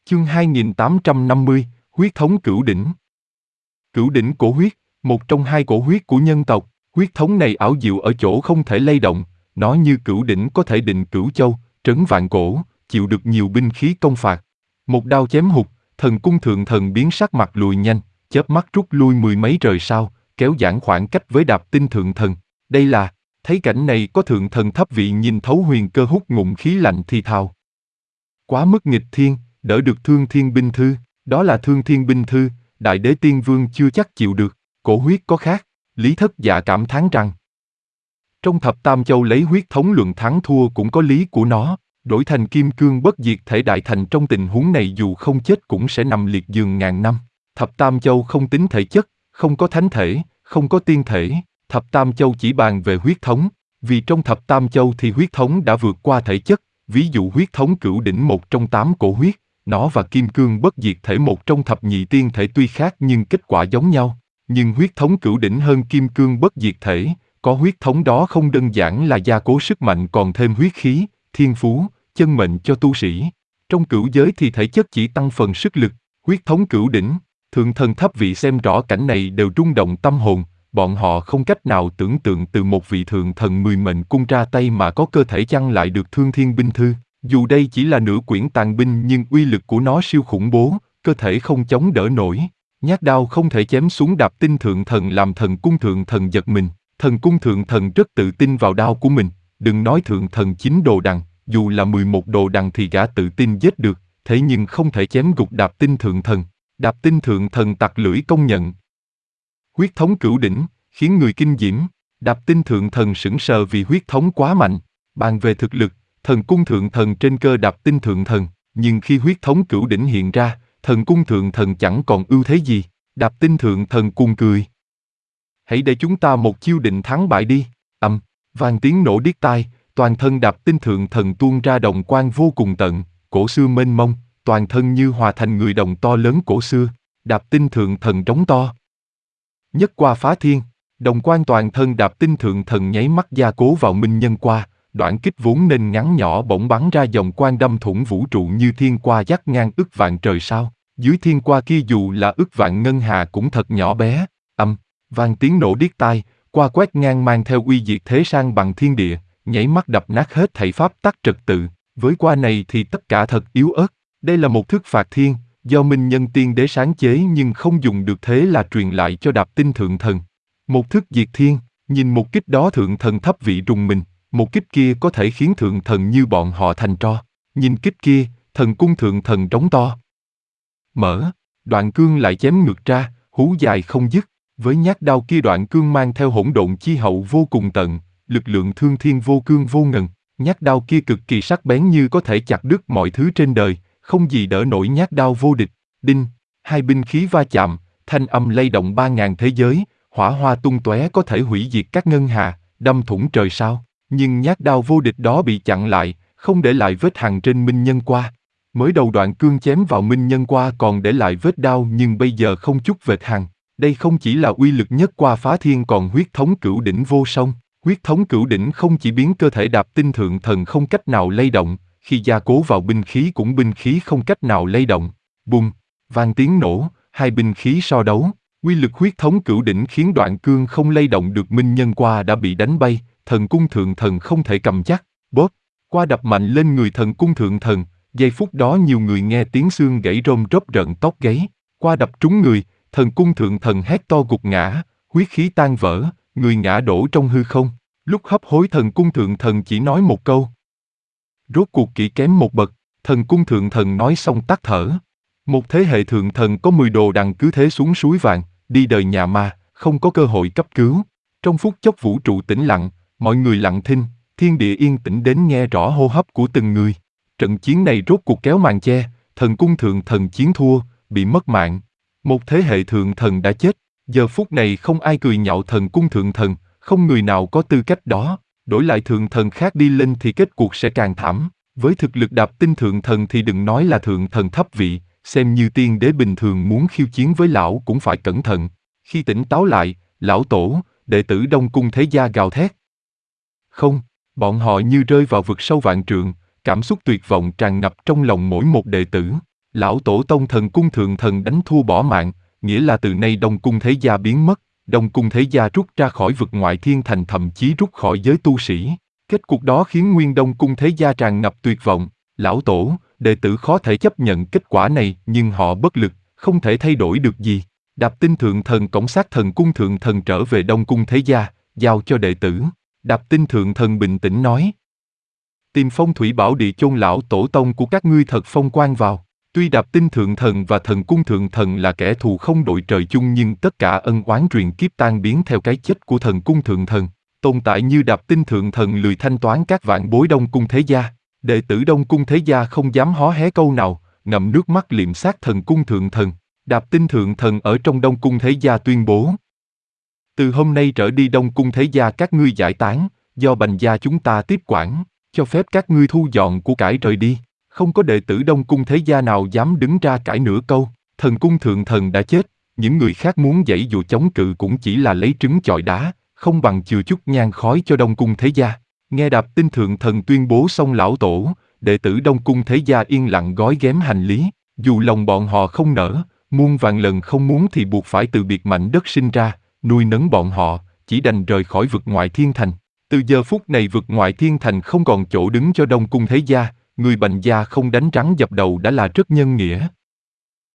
Chương 2850, huyết thống cửu đỉnh. Cửu đỉnh cổ huyết, một trong hai cổ huyết của nhân tộc, huyết thống này ảo diệu ở chỗ không thể lay động, nó như cửu đỉnh có thể định cửu châu, trấn vạn cổ, chịu được nhiều binh khí công phạt. Một đao chém hụt, thần cung thượng thần biến sắc mặt lùi nhanh, chớp mắt rút lui mười mấy trời sau, kéo giãn khoảng cách với Đạp Tinh thượng thần. Đây là, thấy cảnh này có thượng thần thấp vị nhìn thấu huyền cơ hút ngụm khí lạnh thì thào. Quá mức nghịch thiên, đỡ được Thương Thiên binh thư, đó là Thương Thiên binh thư, Đại Đế Tiên Vương chưa chắc chịu được, cổ huyết có khác, Lý Thất Dạ cảm thán rằng. Trong thập tam châu lấy huyết thống luận thắng thua cũng có lý của nó, đổi thành kim cương bất diệt thể đại thành trong tình huống này dù không chết cũng sẽ nằm liệt giường ngàn năm. Thập tam châu không tính thể chất, không có thánh thể, không có tiên thể, thập tam châu chỉ bàn về huyết thống, vì trong thập tam châu thì huyết thống đã vượt qua thể chất, ví dụ huyết thống cửu đỉnh một trong 8 cổ huyết, nó và kim cương bất diệt thể một trong thập nhị tiên thể tuy khác nhưng kết quả giống nhau, nhưng huyết thống cửu đỉnh hơn kim cương bất diệt thể, có huyết thống đó không đơn giản là gia cố sức mạnh còn thêm huyết khí, thiên phú, chân mệnh cho tu sĩ. Trong cửu giới thì thể chất chỉ tăng phần sức lực, huyết thống cửu đỉnh, thượng thần thấp vị xem rõ cảnh này đều rung động tâm hồn, bọn họ không cách nào tưởng tượng từ một vị thượng thần 10 mệnh cung ra tay mà có cơ thể chăn lại được Thương Thiên binh thư. Dù đây chỉ là nửa quyển tàn binh nhưng uy lực của nó siêu khủng bố, cơ thể không chống đỡ nổi. Nhát đao không thể chém xuống Đạp Tinh thượng thần làm thần cung thượng thần giật mình. Thần cung thượng thần rất tự tin vào đao của mình, đừng nói thượng thần 9 đồ đằng, dù là 11 đồ đằng thì gã tự tin giết được, thế nhưng không thể chém gục Đạp Tinh thượng thần. Đạp Tinh thượng thần tặc lưỡi công nhận. Huyết thống cửu đỉnh, khiến người kinh diễm, Đạp Tinh thượng thần sững sờ vì huyết thống quá mạnh. Bàn về thực lực, thần cung thượng thần trên cơ Đạp Tinh thượng thần, nhưng khi huyết thống cửu đỉnh hiện ra, thần cung thượng thần chẳng còn ưu thế gì. Đạp Tinh thượng thần cuồng cười. Hãy để chúng ta một chiêu định thắng bại đi. Vang tiếng nổ điếc tai, toàn thân Đạp Tinh thượng thần tuôn ra đồng quang vô cùng tận, cổ xưa mênh mông, toàn thân như hòa thành người đồng to lớn cổ xưa. Đạp Tinh thượng thần trống to. Nhất qua phá thiên, đồng quang toàn thân Đạp Tinh thượng thần nháy mắt gia cố vào minh nhân qua, đoạn kích vốn nên ngắn nhỏ bỗng bắn ra dòng quang đâm thủng vũ trụ như thiên qua dắt ngang ức vạn trời sao. Dưới thiên qua kia dù là ức vạn ngân hà cũng thật nhỏ bé. Vang tiếng nổ điếc tai, qua quét ngang mang theo uy diệt thế sang bằng thiên địa, nháy mắt đập nát hết thảy pháp tắc trật tự. Với qua này thì tất cả thật yếu ớt. Đây là một thức phạt thiên, do minh nhân tiên đế sáng chế nhưng không dùng được thế là truyền lại cho Đạp Tinh thượng thần. Một thức diệt thiên, nhìn một kích đó thượng thần thấp vị rùng mình, một kích kia có thể khiến thượng thần như bọn họ thành tro. Nhìn kích kia, thần cung thượng thần trống to. Mở, đoạn cương lại chém ngược ra, hú dài không dứt. Với nhát đao kia đoạn cương mang theo hỗn độn chi hậu vô cùng tận, lực lượng thương thiên vô cương vô ngần. Nhát đao kia cực kỳ sắc bén như có thể chặt đứt mọi thứ trên đời, không gì đỡ nổi nhát đao vô địch. Đinh, hai binh khí va chạm, thanh âm lay động 3000 thế giới, hỏa hoa tung tóe có thể hủy diệt các ngân hà, đâm thủng trời sao. Nhưng nhát đao vô địch đó bị chặn lại, không để lại vết hằn trên minh nhân qua. Mới đầu đoạn cương chém vào minh nhân qua còn để lại vết đao nhưng bây giờ không chút vệt hằn. Đây không chỉ là uy lực nhất qua phá thiên còn huyết thống cửu đỉnh vô song. Huyết thống cửu đỉnh không chỉ biến cơ thể Đạp Tinh thượng thần không cách nào lay động, khi gia cố vào binh khí cũng binh khí không cách nào lay động. Bùm, vang tiếng nổ, hai binh khí so đấu. Uy lực huyết thống cửu đỉnh khiến đoạn cương không lay động được minh nhân qua đã bị đánh bay, thần cung thượng thần không thể cầm chắc. Bóp, qua đập mạnh lên người thần cung thượng thần, giây phút đó nhiều người nghe tiếng xương gãy rôm rốp rợn tóc gáy. Qua đập trúng người, thần cung thượng thần hét to gục ngã, huyết khí tan vỡ, người ngã đổ trong hư không. Lúc hấp hối thần cung thượng thần chỉ nói một câu. Rốt cuộc kỹ kém một bậc, thần cung thượng thần nói xong tắt thở. Một thế hệ thượng thần có 10 đồ đằng cứ thế xuống suối vàng, đi đời nhà ma, không có cơ hội cấp cứu. Trong phút chốc vũ trụ tĩnh lặng, mọi người lặng thinh, thiên địa yên tĩnh đến nghe rõ hô hấp của từng người. Trận chiến này rốt cuộc kéo màn che, thần cung thượng thần chiến thua, bị mất mạng. Một thế hệ thượng thần đã chết, giờ phút này không ai cười nhạo thần cung thượng thần, không người nào có tư cách đó. Đổi lại thượng thần khác đi lên thì kết cuộc sẽ càng thảm. Với thực lực Đạp Tinh thượng thần thì đừng nói là thượng thần thấp vị, xem như tiên đế bình thường muốn khiêu chiến với lão cũng phải cẩn thận. Khi tỉnh táo lại, lão tổ, đệ tử Đông Cung Thế Gia gào thét. Không, bọn họ như rơi vào vực sâu vạn trượng, cảm xúc tuyệt vọng tràn ngập trong lòng mỗi một đệ tử. Lão tổ tông Thần Cung Thượng Thần đánh thua bỏ mạng, nghĩa là từ nay Đông Cung Thế Gia biến mất, Đông Cung Thế Gia rút ra khỏi vực ngoại thiên thành, thậm chí rút khỏi giới tu sĩ. Kết cục đó khiến nguyên Đông Cung Thế Gia tràn ngập tuyệt vọng. Lão tổ, đệ tử khó thể chấp nhận kết quả này, nhưng họ bất lực, không thể thay đổi được gì. Đạp Tinh Thượng Thần cõng xác Thần Cung Thượng Thần trở về Đông Cung Thế Gia, giao cho đệ tử. Đạp Tinh Thượng Thần bình tĩnh nói. Tìm phong thủy bảo địa chôn lão tổ tông của các ngươi thật phong quang vào. Tuy Đạp Tinh Thượng Thần và Thần Cung Thượng Thần là kẻ thù không đội trời chung, nhưng tất cả ân oán truyền kiếp tan biến theo cái chết của Thần Cung Thượng Thần. Tồn tại như Đạp Tinh Thượng Thần lười thanh toán các vạn bối Đông Cung Thế Gia. Đệ tử Đông Cung Thế Gia không dám hó hé câu nào, ngậm nước mắt liệm xác Thần Cung Thượng Thần. Đạp Tinh Thượng Thần ở trong Đông Cung Thế Gia tuyên bố. Từ hôm nay trở đi Đông Cung Thế Gia các ngươi giải tán, do Bành gia chúng ta tiếp quản, cho phép các ngươi thu dọn của cải rời đi. Không có đệ tử Đông Cung Thế Gia nào dám đứng ra cãi nửa câu. Thần Cung Thượng Thần đã chết, những người khác muốn giãy dụa chống cự cũng chỉ là lấy trứng chọi đá, không bằng chừa chút nhang khói cho Đông Cung Thế Gia. Nghe Đạp Tinh Thượng Thần tuyên bố xong lão tổ, đệ tử Đông Cung Thế Gia yên lặng gói ghém hành lý, dù lòng bọn họ không nỡ, muôn vàn lần không muốn thì buộc phải từ biệt mảnh đất sinh ra, nuôi nấng bọn họ, chỉ đành rời khỏi vực ngoại thiên thành. Từ giờ phút này vực ngoại thiên thành không còn chỗ đứng cho Đông Cung Thế Gia, người Bành gia không đánh rắn dập đầu đã là rất nhân nghĩa.